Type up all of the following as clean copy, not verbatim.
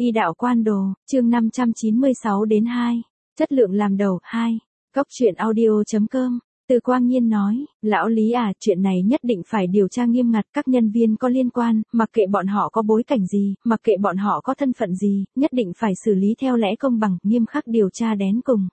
Y đạo quan đồ, chương 596-2. Chất lượng làm đầu, 2. Góc truyện audio.com. Từ Quang Nhiên nói, lão Lý à, chuyện này nhất định phải điều tra nghiêm ngặt, các nhân viên có liên quan, mặc kệ bọn họ có bối cảnh gì, mặc kệ bọn họ có thân phận gì, nhất định phải xử lý theo lẽ công bằng, nghiêm khắc điều tra đến cùng.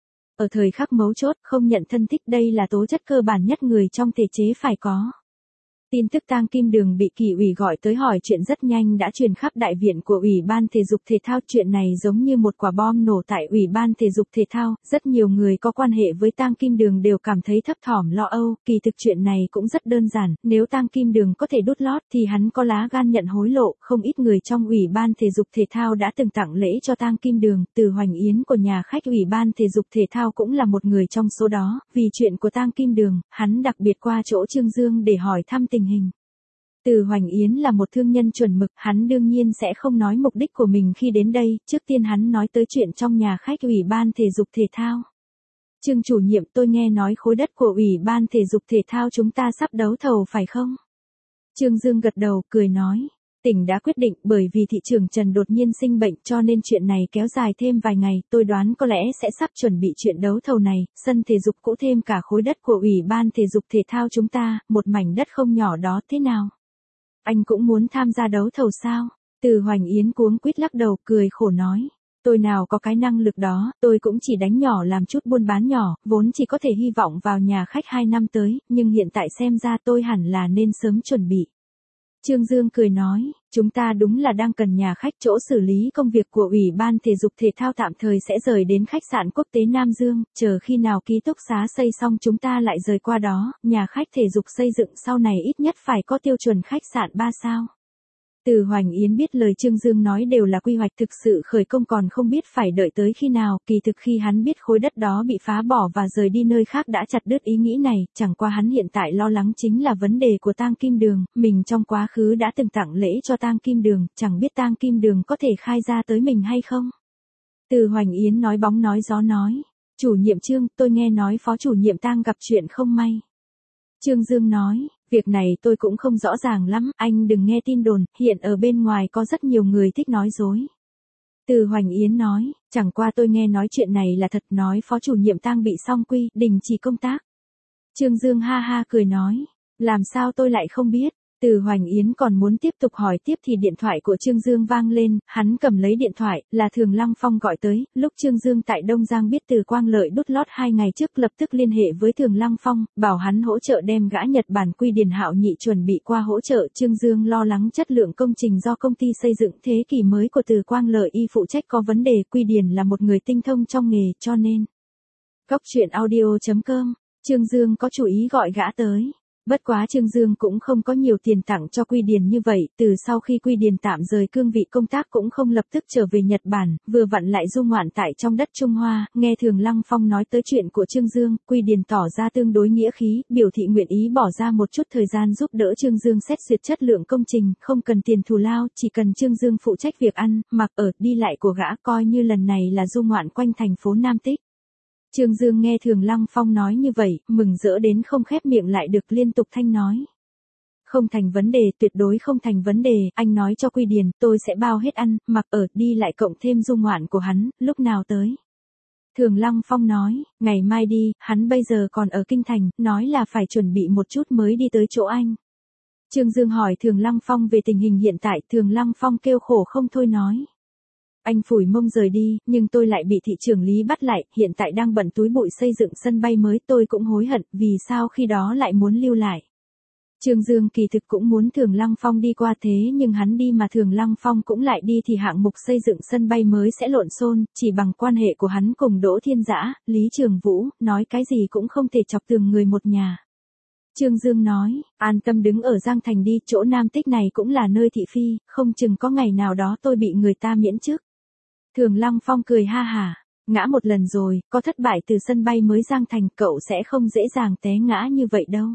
Ở thời khắc mấu chốt, không nhận thân thích đây là tố chất cơ bản nhất người trong thể chế phải có. Tin tức Tang Kim Đường bị Kỷ ủy gọi tới hỏi chuyện rất nhanh đã truyền khắp đại viện của Ủy ban Thể dục Thể thao. Chuyện này giống như một quả bom nổ tại Ủy ban Thể dục Thể thao, rất nhiều người có quan hệ với Tang Kim Đường đều cảm thấy thấp thỏm lo âu. Kỳ thực chuyện này cũng rất đơn giản, nếu Tang Kim Đường có thể đút lót thì hắn có lá gan nhận hối lộ. Không ít người trong Ủy ban Thể dục Thể thao đã từng tặng lễ cho Tang Kim Đường. Từ Hoành Yến của nhà khách Ủy ban Thể dục Thể thao cũng là một người trong số đó. Vì chuyện của Tang Kim Đường, hắn đặc biệt qua chỗ Trương Dương để hỏi thăm tình hình. Từ Hoành Yến là một thương nhân chuẩn mực, hắn đương nhiên sẽ không nói mục đích của mình khi đến đây, trước tiên hắn nói tới chuyện trong nhà khách Ủy ban Thể dục Thể thao. Trương chủ nhiệm, tôi nghe nói khối đất của Ủy ban Thể dục Thể thao chúng ta sắp đấu thầu phải không? Trương Dương gật đầu, cười nói, tỉnh đã quyết định, bởi vì thị trưởng Trần đột nhiên sinh bệnh cho nên chuyện này kéo dài thêm vài ngày, tôi đoán có lẽ sẽ sắp chuẩn bị chuyện đấu thầu này, sân thể dục cũ thêm cả khối đất của Ủy ban Thể dục Thể thao chúng ta, một mảnh đất không nhỏ đó, thế nào? Anh cũng muốn tham gia đấu thầu sao? Từ Hoành Yến cuống quýt lắc đầu, cười khổ nói. Tôi nào có cái năng lực đó, tôi cũng chỉ đánh nhỏ làm chút buôn bán nhỏ, vốn chỉ có thể hy vọng vào nhà khách 2 năm tới, nhưng hiện tại xem ra tôi hẳn là nên sớm chuẩn bị. Trương Dương cười nói, chúng ta đúng là đang cần nhà khách, chỗ xử lý công việc của Ủy ban Thể dục Thể thao tạm thời sẽ rời đến khách sạn quốc tế Nam Dương, chờ khi nào ký túc xá xây xong chúng ta lại rời qua đó, nhà khách thể dục xây dựng sau này ít nhất phải có tiêu chuẩn khách sạn 3 sao. Từ Hoành Yến biết lời Trương Dương nói đều là quy hoạch, thực sự khởi công còn không biết phải đợi tới khi nào, kỳ thực khi hắn biết khối đất đó bị phá bỏ và rời đi nơi khác đã chặt đứt ý nghĩ này, chẳng qua hắn hiện tại lo lắng chính là vấn đề của Tang Kim Đường, mình trong quá khứ đã từng tặng lễ cho Tang Kim Đường, chẳng biết Tang Kim Đường có thể khai ra tới mình hay không. Từ Hoành Yến nói bóng nói gió nói, chủ nhiệm Trương, tôi nghe nói phó chủ nhiệm Tang gặp chuyện không may. Trương Dương nói, việc này tôi cũng không rõ ràng lắm, anh đừng nghe tin đồn, hiện ở bên ngoài có rất nhiều người thích nói dối. Từ Hoành Yến nói, chẳng qua tôi nghe nói chuyện này là thật, nói phó chủ nhiệm Tang bị song quy, đình chỉ công tác. Trương Dương ha ha cười nói, làm sao tôi lại không biết. Từ Hoành Yến còn muốn tiếp tục hỏi tiếp thì điện thoại của Trương Dương vang lên, hắn cầm lấy điện thoại, là Thường Lăng Phong gọi tới, lúc Trương Dương tại Đông Giang biết Từ Quang Lợi đút lót 2 ngày trước lập tức liên hệ với Thường Lăng Phong, bảo hắn hỗ trợ đem gã Nhật Bản Quy Điền Hạo Nhị chuẩn bị qua hỗ trợ. Trương Dương lo lắng chất lượng công trình do công ty xây dựng thế kỷ mới của Từ Quang Lợi y phụ trách có vấn đề, Quy Điền là một người tinh thông trong nghề cho nên. Góc truyện audio.com, Trương Dương có chủ ý gọi gã tới. Bất quá Trương Dương cũng không có nhiều tiền tặng cho Quy Điền như vậy, từ sau khi Quy Điền tạm rời cương vị công tác cũng không lập tức trở về Nhật Bản, vừa vặn lại du ngoạn tại trong đất Trung Hoa, nghe Thường Lăng Phong nói tới chuyện của Trương Dương, Quy Điền tỏ ra tương đối nghĩa khí, biểu thị nguyện ý bỏ ra một chút thời gian giúp đỡ Trương Dương xét duyệt chất lượng công trình, không cần tiền thù lao, chỉ cần Trương Dương phụ trách việc ăn, mặc ở, đi lại của gã, coi như lần này là du ngoạn quanh thành phố Nam Tích. Trương Dương nghe Thường Lăng Phong nói như vậy, mừng rỡ đến không khép miệng lại được, liên tục thanh nói. Không thành vấn đề, tuyệt đối không thành vấn đề, anh nói cho Quy Điền, tôi sẽ bao hết ăn, mặc ở, đi lại cộng thêm du ngoạn của hắn, lúc nào tới. Thường Lăng Phong nói, ngày mai đi, hắn bây giờ còn ở Kinh Thành, nói là phải chuẩn bị một chút mới đi tới chỗ anh. Trương Dương hỏi Thường Lăng Phong về tình hình hiện tại, Thường Lăng Phong kêu khổ không thôi nói. Anh phủi mông rời đi, nhưng tôi lại bị thị trưởng Lý bắt lại, hiện tại đang bận túi bụi xây dựng sân bay mới, tôi cũng hối hận, vì sao khi đó lại muốn lưu lại. Trương Dương kỳ thực cũng muốn Thường Lăng Phong đi qua thế nhưng hắn đi mà Thường Lăng Phong cũng lại đi thì hạng mục xây dựng sân bay mới sẽ lộn xôn, chỉ bằng quan hệ của hắn cùng Đỗ Thiên Dã, Lý Trường Vũ, nói cái gì cũng không thể chọc tường người một nhà. Trương Dương nói, an tâm đứng ở Giang Thành đi, chỗ Nam Tích này cũng là nơi thị phi, không chừng có ngày nào đó tôi bị người ta miễn chức. Thường Lăng Phong cười ha hả, ngã một lần rồi, có thất bại từ sân bay mới Giang Thành, cậu sẽ không dễ dàng té ngã như vậy đâu.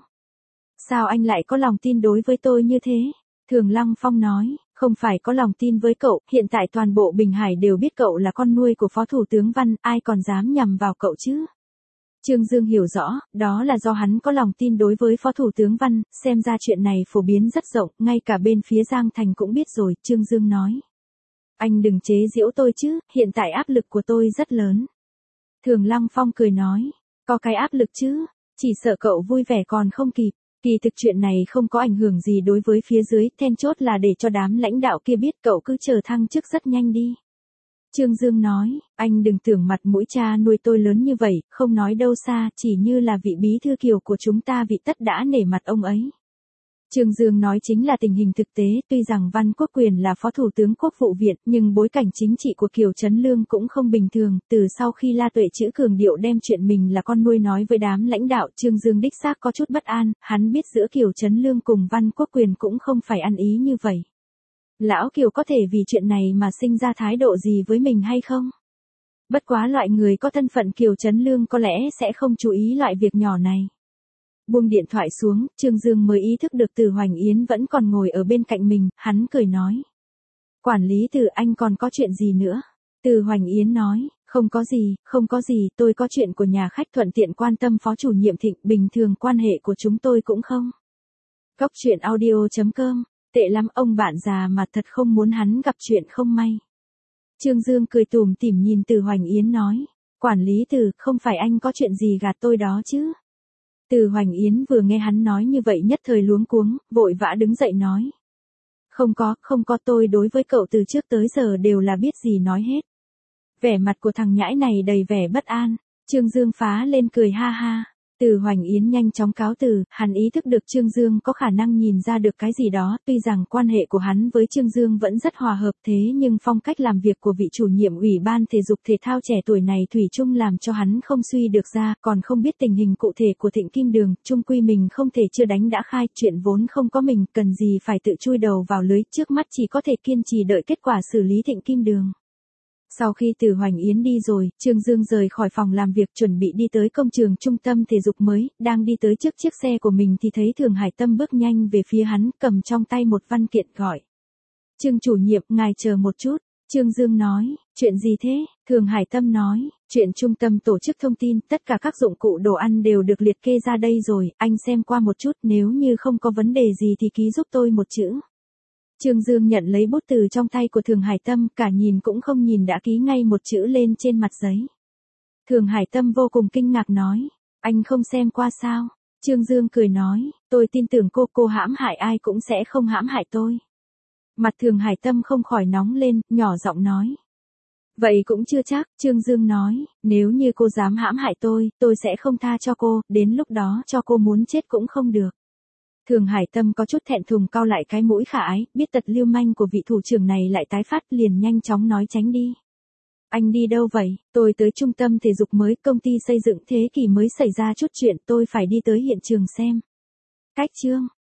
Sao anh lại có lòng tin đối với tôi như thế? Thường Lăng Phong nói, không phải có lòng tin với cậu, hiện tại toàn bộ Bình Hải đều biết cậu là con nuôi của Phó Thủ tướng Văn, ai còn dám nhằm vào cậu chứ? Trương Dương hiểu rõ, đó là do hắn có lòng tin đối với Phó Thủ tướng Văn, xem ra chuyện này phổ biến rất rộng, ngay cả bên phía Giang Thành cũng biết rồi, Trương Dương nói. Anh đừng chế giễu tôi chứ, hiện tại áp lực của tôi rất lớn. Thường Lăng Phong cười nói, có cái áp lực chứ, chỉ sợ cậu vui vẻ còn không kịp. Kỳ thực chuyện này không có ảnh hưởng gì đối với phía dưới, then chốt là để cho đám lãnh đạo kia biết cậu cứ chờ thăng chức rất nhanh đi. Trương Dương nói, anh đừng tưởng mặt mũi cha nuôi tôi lớn như vậy, không nói đâu xa, chỉ như là vị bí thư Kiều của chúng ta vị tất đã nể mặt ông ấy. Trương Dương nói chính là tình hình thực tế, tuy rằng Văn Quốc Quyền là Phó Thủ tướng Quốc vụ viện, nhưng bối cảnh chính trị của Kiều Trấn Lương cũng không bình thường, từ sau khi La Tuệ Trữ cường điệu đem chuyện mình là con nuôi nói với đám lãnh đạo, Trương Dương đích xác có chút bất an, hắn biết giữa Kiều Trấn Lương cùng Văn Quốc Quyền cũng không phải ăn ý như vậy. Lão Kiều có thể vì chuyện này mà sinh ra thái độ gì với mình hay không? Bất quá loại người có thân phận Kiều Trấn Lương có lẽ sẽ không chú ý loại việc nhỏ này. Buông điện thoại xuống, Trương Dương mới ý thức được Từ Hoành Yến vẫn còn ngồi ở bên cạnh mình, hắn cười nói. Quản lý Từ, anh còn có chuyện gì nữa? Từ Hoành Yến nói, không có gì, tôi có chuyện của nhà khách thuận tiện quan tâm Phó chủ nhiệm Thịnh, bình thường quan hệ của chúng tôi cũng không. Cóc truyện audio.com, tệ lắm, ông bạn già mà thật không muốn hắn gặp chuyện không may. Trương Dương cười tủm tỉm nhìn Từ Hoành Yến nói, quản lý Từ, không phải anh có chuyện gì gạt tôi đó chứ? Từ Hoành Yến vừa nghe hắn nói như vậy nhất thời luống cuống, vội vã đứng dậy nói. Không có, tôi đối với cậu từ trước tới giờ đều là biết gì nói hết. Vẻ mặt của thằng nhãi này đầy vẻ bất an, Trương Dương phá lên cười ha ha. Từ Hoành Yến nhanh chóng cáo từ, hắn ý thức được Trương Dương có khả năng nhìn ra được cái gì đó, tuy rằng quan hệ của hắn với Trương Dương vẫn rất hòa hợp thế nhưng phong cách làm việc của vị chủ nhiệm Ủy ban Thể dục Thể thao trẻ tuổi này thủy chung làm cho hắn không suy được ra, còn không biết tình hình cụ thể của Thịnh Kim Đường, chung quy mình không thể chưa đánh đã khai, chuyện vốn không có mình, cần gì phải tự chui đầu vào lưới, trước mắt chỉ có thể kiên trì đợi kết quả xử lý Thịnh Kim Đường. Sau khi Từ Hoành Yến đi rồi, Trương Dương rời khỏi phòng làm việc chuẩn bị đi tới công trường trung tâm thể dục mới, đang đi tới trước chiếc xe của mình thì thấy Thường Hải Tâm bước nhanh về phía hắn, cầm trong tay một văn kiện gọi. Trương chủ nhiệm, ngài chờ một chút. Trương Dương nói, chuyện gì thế? Thường Hải Tâm nói, chuyện trung tâm tổ chức thông tin, tất cả các dụng cụ đồ ăn đều được liệt kê ra đây rồi, anh xem qua một chút, nếu như không có vấn đề gì thì ký giúp tôi một chữ. Trương Dương nhận lấy bút từ trong tay của Thường Hải Tâm, cả nhìn cũng không nhìn đã ký ngay một chữ lên trên mặt giấy. Thường Hải Tâm vô cùng kinh ngạc nói, anh không xem qua sao? Trương Dương cười nói, tôi tin tưởng cô hãm hại ai cũng sẽ không hãm hại tôi. Mặt Thường Hải Tâm không khỏi nóng lên, nhỏ giọng nói. Vậy cũng chưa chắc, Trương Dương nói, nếu như cô dám hãm hại tôi sẽ không tha cho cô, đến lúc đó cho cô muốn chết cũng không được. Thường Hải Tâm có chút thẹn thùng cau lại cái mũi khả ái, biết tật lưu manh của vị thủ trưởng này lại tái phát, liền nhanh chóng nói tránh đi. Anh đi đâu vậy? Tôi tới trung tâm thể dục mới, công ty xây dựng thế kỷ mới xảy ra chút chuyện, tôi phải đi tới hiện trường xem. Cách chương